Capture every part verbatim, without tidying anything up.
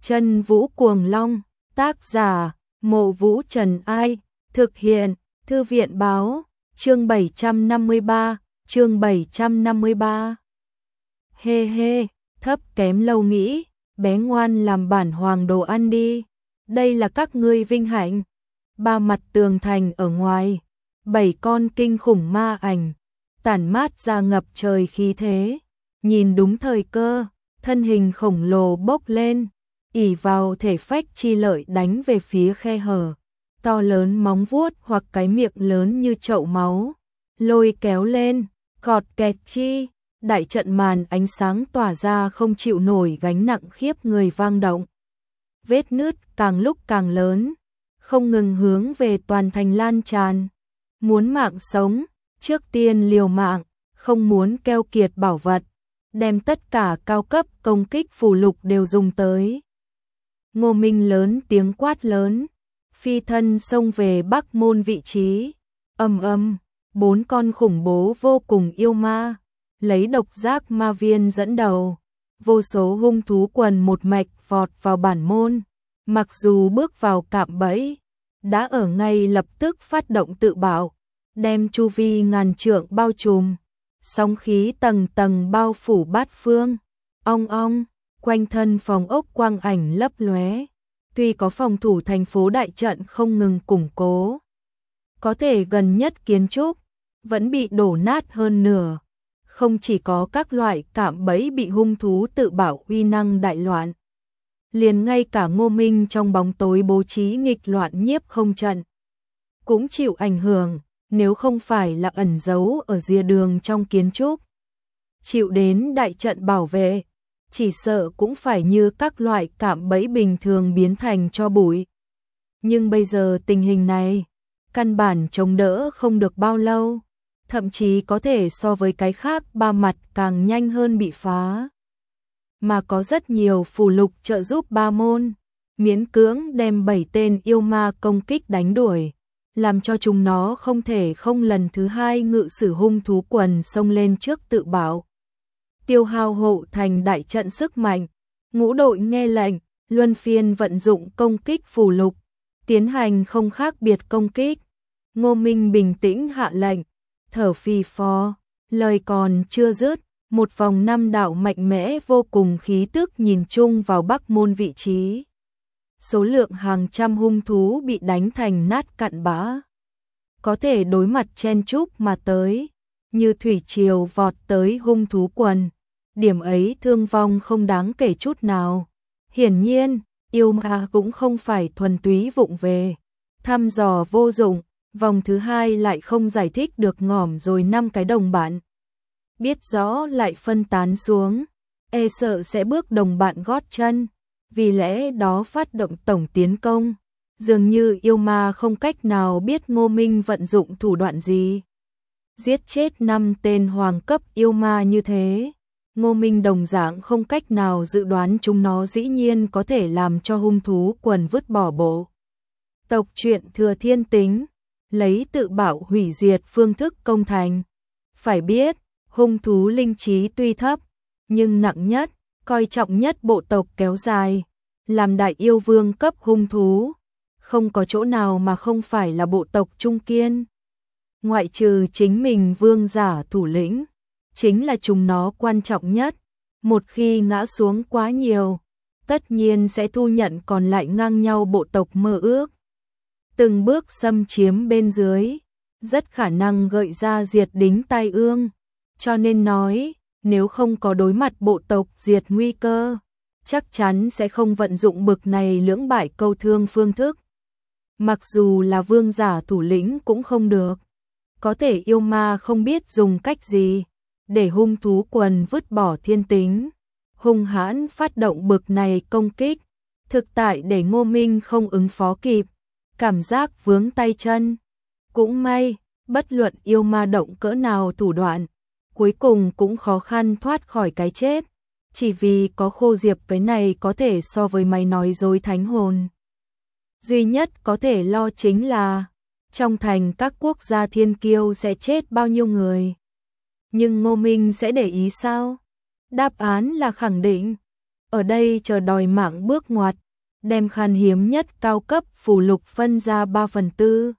Chân Vũ Cuồng Long, tác giả, Mộ Vũ Trần Ai, thực hiện, Thư viện Báo, chương bảy trăm năm mươi ba, chương bảy trăm năm mươi ba. Hê hê, thấp kém lâu nghĩ, bé ngoan làm bản hoàng đồ ăn đi, đây là các ngươi vinh hạnh. Ba mặt tường thành ở ngoài, bảy con kinh khủng ma ảnh, tản mát ra ngập trời khí thế, nhìn đúng thời cơ, thân hình khổng lồ bốc lên, ỷ vào thể phách chi lợi đánh về phía khe hở, to lớn móng vuốt hoặc cái miệng lớn như chậu máu, lôi kéo lên, gọt kẹt chi, đại trận màn ánh sáng tỏa ra không chịu nổi gánh nặng khiếp người vang động. Vết nứt càng lúc càng lớn, không ngừng hướng về toàn thành lan tràn. Muốn mạng sống, trước tiên liều mạng, không muốn keo kiệt bảo vật, đem tất cả cao cấp công kích phù lục đều dùng tới. Ngô Minh lớn tiếng quát lớn, phi thân xông về Bắc Môn vị trí. Ầm ầm, bốn con khủng bố vô cùng yêu ma, lấy độc giác ma viên dẫn đầu, vô số hung thú quần một mạch vọt vào bản môn, mặc dù bước vào cạm bẫy, đã ở ngay lập tức phát động tự bảo, đem chu vi ngàn trượng bao trùm, sóng khí tầng tầng bao phủ bát phương. Ong ong, quanh thân phòng ốc quang ảnh lấp lóe, tuy có phòng thủ thành phố đại trận không ngừng củng cố, có thể gần nhất kiến trúc vẫn bị đổ nát hơn nửa. Không chỉ có các loại cạm bẫy bị hung thú tự bảo uy năng đại loạn, liền ngay cả Ngô Minh trong bóng tối bố trí nghịch loạn nhiếp không trận cũng chịu ảnh hưởng, nếu không phải là ẩn giấu ở rìa đường trong kiến trúc, chịu đến đại trận bảo vệ, chỉ sợ cũng phải như các loại cạm bẫy bình thường biến thành tro bụi. Nhưng bây giờ tình hình này, căn bản chống đỡ không được bao lâu, thậm chí có thể so với cái khác ba mặt càng nhanh hơn bị phá. Mà có rất nhiều phù lục trợ giúp ba môn, miễn cưỡng đem bảy tên yêu ma công kích đánh đuổi, làm cho chúng nó không thể không lần thứ hai ngự sử hung thú quần xông lên trước tự bảo. Tiêu hao hộ thành đại trận sức mạnh, ngũ đội nghe lệnh, luân phiên vận dụng công kích phù lục, tiến hành không khác biệt công kích. Ngô Minh bình tĩnh hạ lệnh, thở phì phò, lời còn chưa dứt, một vòng năm đạo mạnh mẽ vô cùng khí tức nhìn chung vào Bắc Môn vị trí. Số lượng hàng trăm hung thú bị đánh thành nát cặn bã, có thể đối mặt chen chúc mà tới, như thủy triều vọt tới hung thú quần. Điểm ấy thương vong không đáng kể chút nào. Hiển nhiên, yêu ma cũng không phải thuần túy vụng về, thăm dò vô dụng. Vòng thứ hai lại không giải thích được ngỏm rồi năm cái đồng bạn. Biết rõ lại phân tán xuống, e sợ sẽ bước đồng bạn gót chân, vì lẽ đó phát động tổng tiến công. Dường như yêu ma không cách nào biết Ngô Minh vận dụng thủ đoạn gì. Giết chết năm tên hoàng cấp yêu ma như thế, Ngô Minh đồng dạng không cách nào dự đoán chúng nó dĩ nhiên có thể làm cho hung thú quần vứt bỏ bộ tộc chuyện thừa thiên tính, lấy tự bảo hủy diệt phương thức công thành. Phải biết, hung thú linh trí tuy thấp, nhưng nặng nhất, coi trọng nhất bộ tộc kéo dài, làm đại yêu vương cấp hung thú, không có chỗ nào mà không phải là bộ tộc trung kiên. Ngoại trừ chính mình vương giả thủ lĩnh, chính là chúng nó quan trọng nhất, một khi ngã xuống quá nhiều, tất nhiên sẽ thu nhận còn lại ngang nhau bộ tộc mơ ước. Từng bước xâm chiếm bên dưới, rất khả năng gợi ra diệt đính tai ương, cho nên nói, nếu không có đối mặt bộ tộc diệt nguy cơ, chắc chắn sẽ không vận dụng bực này lưỡng bại câu thương phương thức. Mặc dù là vương giả thủ lĩnh cũng không được, có thể yêu ma không biết dùng cách gì để hung thú quần vứt bỏ thiên tính, hung hãn phát động bực này công kích, thực tại để Ngô Minh không ứng phó kịp, cảm giác vướng tay chân. Cũng may, bất luận yêu ma động cỡ nào thủ đoạn, cuối cùng cũng khó khăn thoát khỏi cái chết, chỉ vì có Khô Diệp cái này có thể so với máy nói dối thánh hồn. Duy nhất có thể lo chính là, trong thành các quốc gia thiên kiêu sẽ chết bao nhiêu người. Nhưng Ngô Minh sẽ để ý sao? Đáp án là khẳng định. ở đây chờ đòi mạng bước ngoặt, đem khan hiếm nhất cao cấp phù lục phân ra ba phần tư.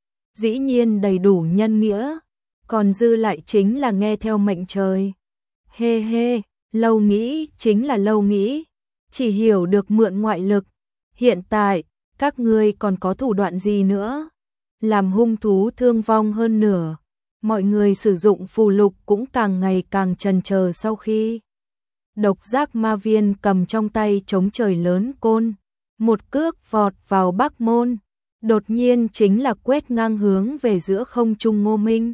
Dĩ nhiên đầy đủ nhân nghĩa, còn dư lại chính là nghe theo mệnh trời. Hê hê, lâu nghĩ chính là lâu nghĩ, chỉ hiểu được mượn ngoại lực. Hiện tại, các ngươi còn có thủ đoạn gì nữa? Làm hung thú thương vong hơn nửa, mọi người sử dụng phù lục cũng càng ngày càng chần chờ. Sau khi Độc Giác Ma Viên cầm trong tay chống trời lớn côn, một cước vọt vào Bắc Môn, đột nhiên chính là quét ngang hướng về giữa không trung Ngô Minh.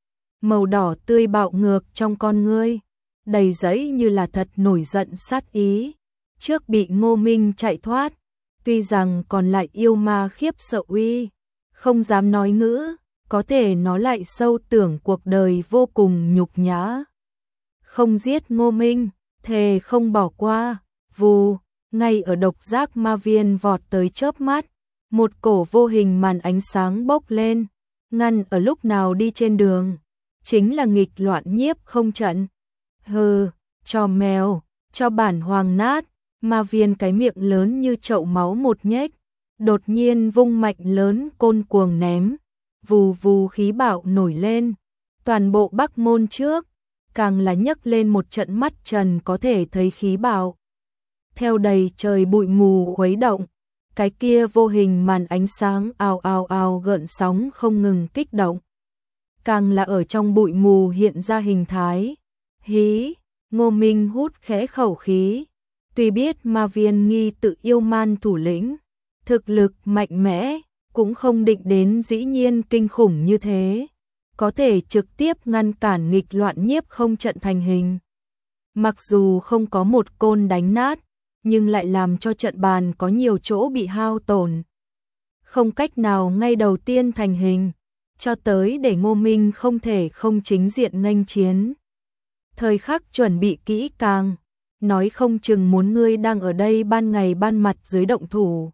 Màu đỏ tươi bạo ngược trong con ngươi, đầy giấy như là thật nổi giận sát ý. Trước bị Ngô Minh chạy thoát, tuy rằng còn lại yêu ma khiếp sợ uy, không dám nói ngữ, có thể nó lại sâu tưởng cuộc đời vô cùng nhục nhã. Không giết Ngô Minh, thề không bỏ qua. Vù, ngay ở Độc Giác Ma Viên vọt tới chớp mắt, một cổ vô hình màn ánh sáng bốc lên, ngăn ở lúc nào đi trên đường, chính là nghịch loạn nhiếp không trận. Hừ, cho mèo, cho bản hoàng nát. Ma Viên cái miệng lớn như chậu máu một nhếch, đột nhiên vung mạnh lớn côn cuồng ném, vù vù khí bạo nổi lên, toàn bộ Bắc Môn trước, càng là nhấc lên một trận mắt trần có thể thấy khí bạo. Theo đầy trời bụi mù khuấy động, cái kia vô hình màn ánh sáng ào ào ào gợn sóng không ngừng kích động. Càng là ở trong bụi mù hiện ra hình thái. Hí, Ngô Minh hút khẽ khẩu khí, tuy biết Ma Viên nghi tự yêu man thủ lĩnh, thực lực mạnh mẽ, cũng không định đến dĩ nhiên kinh khủng như thế, có thể trực tiếp ngăn cản nghịch loạn nhiếp không trận thành hình. Mặc dù không có một côn đánh nát, nhưng lại làm cho trận bàn có nhiều chỗ bị hao tổn. Không cách nào ngay đầu tiên thành hình, cho tới để Ngô Minh không thể không chính diện nghênh chiến. Thời khắc chuẩn bị kỹ càng, nói không chừng muốn ngươi đang ở đây ban ngày ban mặt dưới động thủ.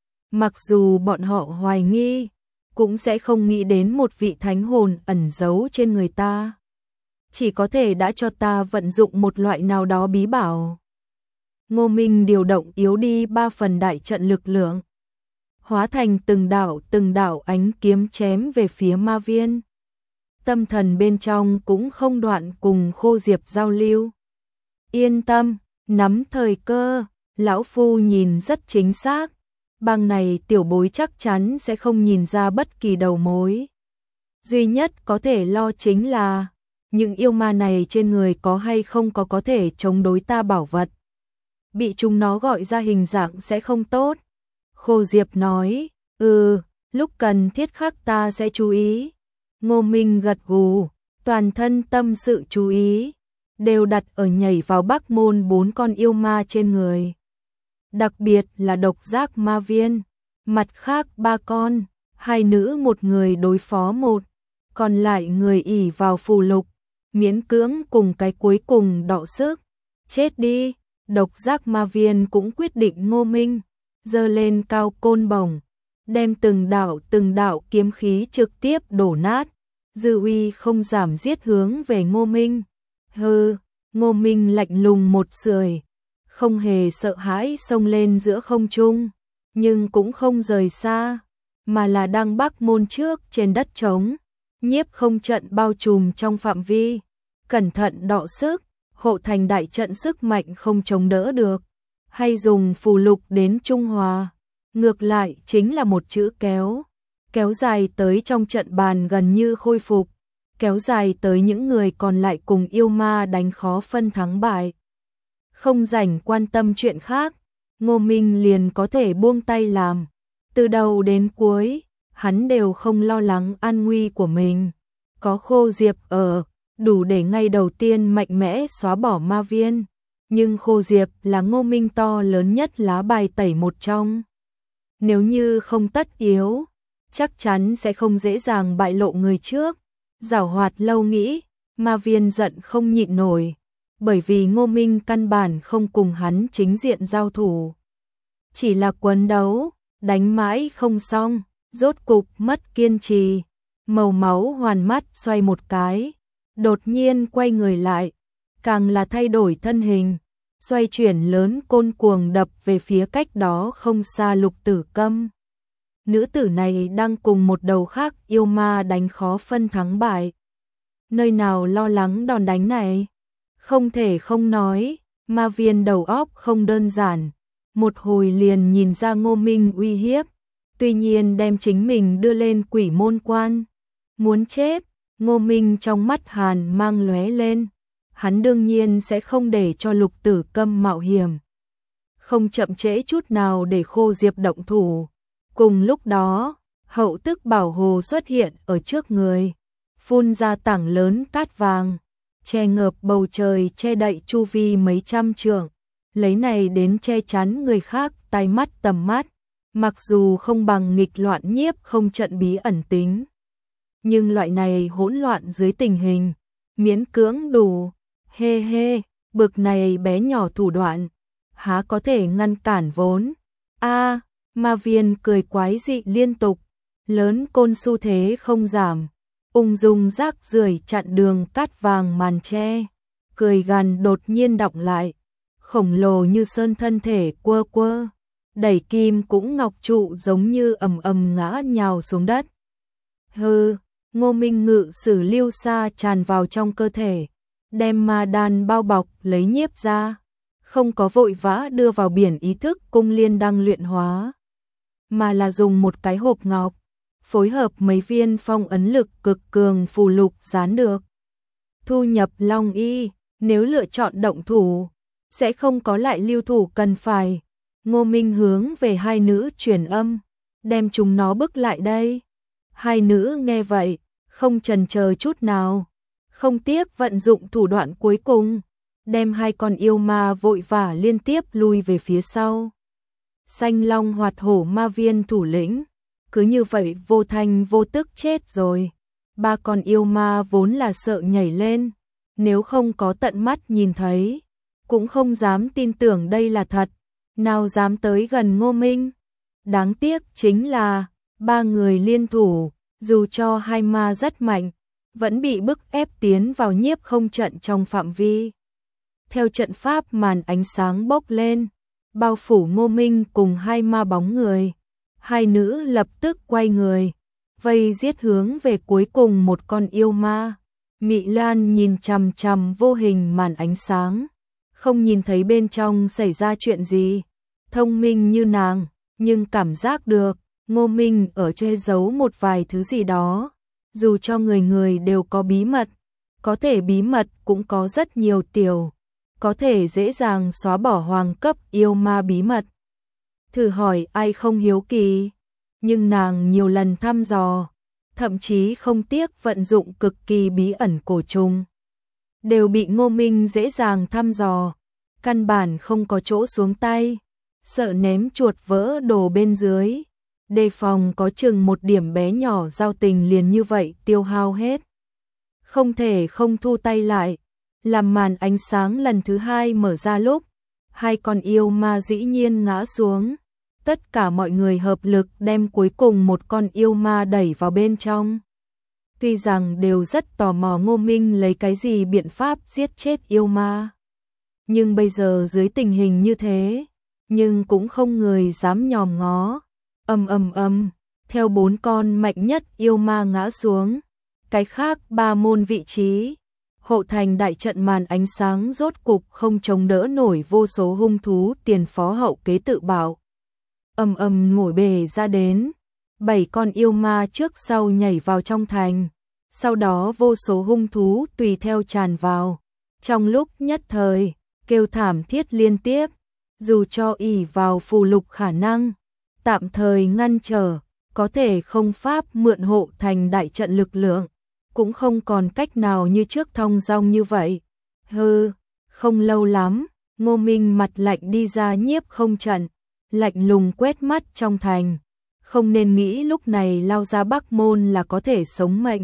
Mặc dù bọn họ hoài nghi, cũng sẽ không nghĩ đến một vị thánh hồn ẩn giấu trên người ta. Chỉ có thể đã cho ta vận dụng một loại nào đó bí bảo. Ngô Minh điều động yếu đi ba phần đại trận lực lượng, hóa thành từng đạo từng đạo ánh kiếm chém về phía Ma Viên. Tâm thần bên trong cũng không đoạn cùng Khô Diệp giao lưu. Yên tâm, nắm thời cơ, lão phu nhìn rất chính xác. Bang này tiểu bối chắc chắn sẽ không nhìn ra bất kỳ đầu mối. Duy nhất có thể lo chính là những yêu ma này trên người có hay không có có thể chống đối ta bảo vật. Bị chúng nó gọi ra hình dạng sẽ không tốt. Khô Diệp nói, ừ, lúc cần thiết khắc ta sẽ chú ý. Ngô Minh gật gù, toàn thân tâm sự chú ý, đều đặt ở nhảy vào Bắc Môn bốn con yêu ma trên người. Đặc biệt là Độc Giác Ma Viên, mặt khác ba con, hai nữ một người đối phó một, còn lại người ỷ vào phù lục, miễn cưỡng cùng cái cuối cùng đọ sức. Chết đi, Độc Giác Ma Viên cũng quyết định Ngô Minh, giơ lên cao côn bổng, đem từng đạo từng đạo kiếm khí trực tiếp đổ nát, dư uy không giảm giết hướng về Ngô Minh. Hừ, Ngô Minh lạnh lùng một sưởi, không hề sợ hãi xông lên giữa không trung, nhưng cũng không rời xa, mà là đang Bắc Môn trước trên đất trống, nhiếp không trận bao trùm trong phạm vi, cẩn thận đọ sức, hộ thành đại trận sức mạnh không chống đỡ được, hay dùng phù lục đến trung hòa, ngược lại chính là một chữ kéo, kéo dài tới trong trận bàn gần như khôi phục, kéo dài tới những người còn lại cùng yêu ma đánh khó phân thắng bại. Không rảnh quan tâm chuyện khác, Ngô Minh liền có thể buông tay làm. Từ đầu đến cuối, hắn đều không lo lắng an nguy của mình. Có Khô Diệp ở, đủ để ngay đầu tiên mạnh mẽ xóa bỏ Ma Viên. Nhưng Khô Diệp là Ngô Minh to lớn nhất lá bài tẩy một trong. Nếu như không tất yếu, chắc chắn sẽ không dễ dàng bại lộ người trước. Giảo hoạt lâu nghĩ, Ma Viên giận không nhịn nổi. Bởi vì Ngô Minh căn bản không cùng hắn chính diện giao thủ. Chỉ là quấn đấu, đánh mãi không xong, rốt cục mất kiên trì. Màu máu hoàn mắt xoay một cái, đột nhiên quay người lại, càng là thay đổi thân hình, xoay chuyển lớn côn cuồng đập về phía cách đó không xa Lục Tử Câm. Nữ tử này đang cùng một đầu khác yêu ma đánh khó phân thắng bại. Nơi nào lo lắng đòn đánh này? Không thể không nói, ma viên đầu óc không đơn giản. Một hồi liền nhìn ra Ngô Minh uy hiếp, tuy nhiên đem chính mình đưa lên quỷ môn quan. Muốn chết, Ngô Minh trong mắt hàn mang lóe lên. Hắn đương nhiên sẽ không để cho Lục Tử Câm mạo hiểm. Không chậm trễ chút nào để Khô Diệp động thủ. Cùng lúc đó, hậu tức bảo hồ xuất hiện ở trước người, phun ra tảng lớn cát vàng, che ngợp bầu trời, che đậy chu vi mấy trăm trượng, lấy này đến che chắn người khác tai mắt tầm mắt, mặc dù không bằng nghịch loạn nhiếp không trận bí ẩn tính. Nhưng loại này hỗn loạn dưới tình hình, miễn cưỡng đủ, hê hê, bực này bé nhỏ thủ đoạn, há có thể ngăn cản vốn. A ma viên cười quái dị liên tục, lớn côn xu thế không giảm, ung dung rác rưởi chặn đường cát vàng màn che, cười gằn đột nhiên đọng lại, khổng lồ như sơn thân thể quơ quơ, đẩy kim cũng ngọc trụ giống như ầm ầm ngã nhào xuống đất. Hừ, Ngô Minh ngự sử lưu xa tràn vào trong cơ thể, đem ma đan bao bọc lấy nhiếp ra, không có vội vã đưa vào biển ý thức cung liên đăng luyện hóa, mà là dùng một cái hộp ngọc, phối hợp mấy viên phong ấn lực cực cường phù lục dán được. Thu nhập Long Y, nếu lựa chọn động thủ, sẽ không có lại lưu thủ cần phải. Ngô Minh hướng về hai nữ truyền âm, đem chúng nó bức lại đây. Hai nữ nghe vậy, không chần chờ chút nào, không tiếc vận dụng thủ đoạn cuối cùng, đem hai con yêu ma vội vã liên tiếp lui về phía sau. Xanh Long Hoạt Hổ ma viên thủ lĩnh, cứ như vậy vô thanh vô tức chết rồi. Ba con yêu ma vốn là sợ nhảy lên, nếu không có tận mắt nhìn thấy, cũng không dám tin tưởng đây là thật, nào dám tới gần Ngô Minh. Đáng tiếc chính là, ba người liên thủ, dù cho hai ma rất mạnh, vẫn bị bức ép tiến vào nhiếp không trận trong phạm vi. Theo trận pháp màn ánh sáng bốc lên, bao phủ Ngô Minh cùng hai ma bóng người. Hai nữ lập tức quay người, vây giết hướng về cuối cùng một con yêu ma. Mị Lan nhìn chằm chằm vô hình màn ánh sáng, không nhìn thấy bên trong xảy ra chuyện gì. Thông minh như nàng, nhưng cảm giác được Ngô Minh ở che giấu một vài thứ gì đó. Dù cho người người đều có bí mật, có thể bí mật cũng có rất nhiều tiểu, có thể dễ dàng xóa bỏ hoàng cấp yêu ma bí mật. Thử hỏi ai không hiếu kỳ, nhưng nàng nhiều lần thăm dò, thậm chí không tiếc vận dụng cực kỳ bí ẩn cổ trùng, đều bị Ngô Minh dễ dàng thăm dò, căn bản không có chỗ xuống tay, sợ ném chuột vỡ đồ bên dưới, đề phòng có chừng một điểm bé nhỏ giao tình liền như vậy tiêu hao hết. Không thể không thu tay lại, làm màn ánh sáng lần thứ hai mở ra lúc, hai con yêu ma dĩ nhiên ngã xuống. Tất cả mọi người hợp lực đem cuối cùng một con yêu ma đẩy vào bên trong. Tuy rằng đều rất tò mò Ngô Minh lấy cái gì biện pháp giết chết yêu ma, nhưng bây giờ dưới tình hình như thế, nhưng cũng không người dám nhòm ngó. Ầm ầm ầm, theo bốn con mạnh nhất yêu ma ngã xuống, cái khác ba môn vị trí, hộ thành đại trận màn ánh sáng rốt cục không chống đỡ nổi vô số hung thú tiền phó hậu kế tự bảo. Ầm ầm nổi bề ra đến, bảy con yêu ma trước sau nhảy vào trong thành, sau đó vô số hung thú tùy theo tràn vào. Trong lúc nhất thời, kêu thảm thiết liên tiếp, dù cho ỷ vào phù lục khả năng, tạm thời ngăn trở, có thể không pháp mượn hộ thành đại trận lực lượng, cũng không còn cách nào như trước thong dong như vậy. Hừ, không lâu lắm, Ngô Minh mặt lạnh đi ra nhiếp không trận, lạnh lùng quét mắt trong thành, không nên nghĩ lúc này lao ra Bắc Môn là có thể sống mệnh.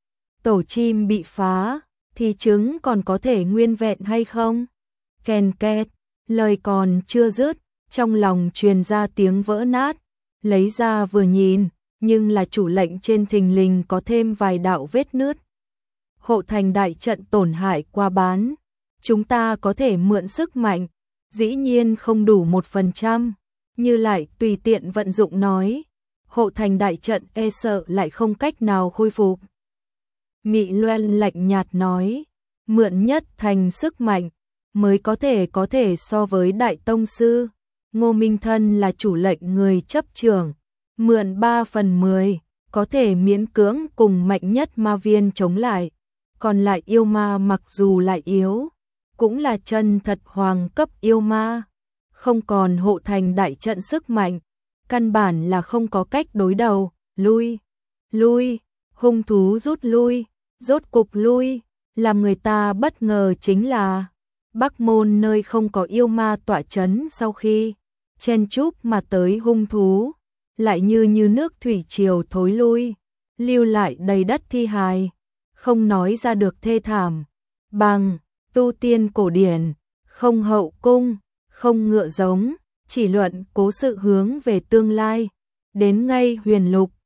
Tổ chim bị phá, thì trứng còn có thể nguyên vẹn hay không? Kèn két, lời còn chưa dứt, trong lòng truyền ra tiếng vỡ nát, lấy ra vừa nhìn, nhưng là chủ lệnh trên thình lình có thêm vài đạo vết nứt. Hộ thành đại trận tổn hại qua bán, chúng ta có thể mượn sức mạnh, dĩ nhiên không đủ một phần trăm. Như lại tùy tiện vận dụng nói, hộ thành đại trận e sợ lại không cách nào khôi phục. Mị Loan lạnh nhạt nói, mượn nhất thành sức mạnh, mới có thể có thể so với đại tông sư. Ngô Minh Thân là chủ lệnh người chấp trưởng, mượn ba phần mười, có thể miễn cưỡng cùng mạnh nhất ma viên chống lại. Còn lại yêu ma mặc dù lại yếu, cũng là chân thật hoàng cấp yêu ma, không còn hộ thành đại trận sức mạnh, căn bản là không có cách đối đầu. Lui, lui, hung thú rút lui, rốt cục lui. Làm người ta bất ngờ chính là Bắc Môn nơi không có yêu ma tọa chấn, sau khi chen chúc mà tới hung thú, lại như như nước thủy triều thối lui, lưu lại đầy đất thi hài, không nói ra được thê thảm. Bằng tu tiên cổ điển, không hậu cung, không ngựa giống, chỉ luận cố sự hướng về tương lai. Đến ngay huyền lục,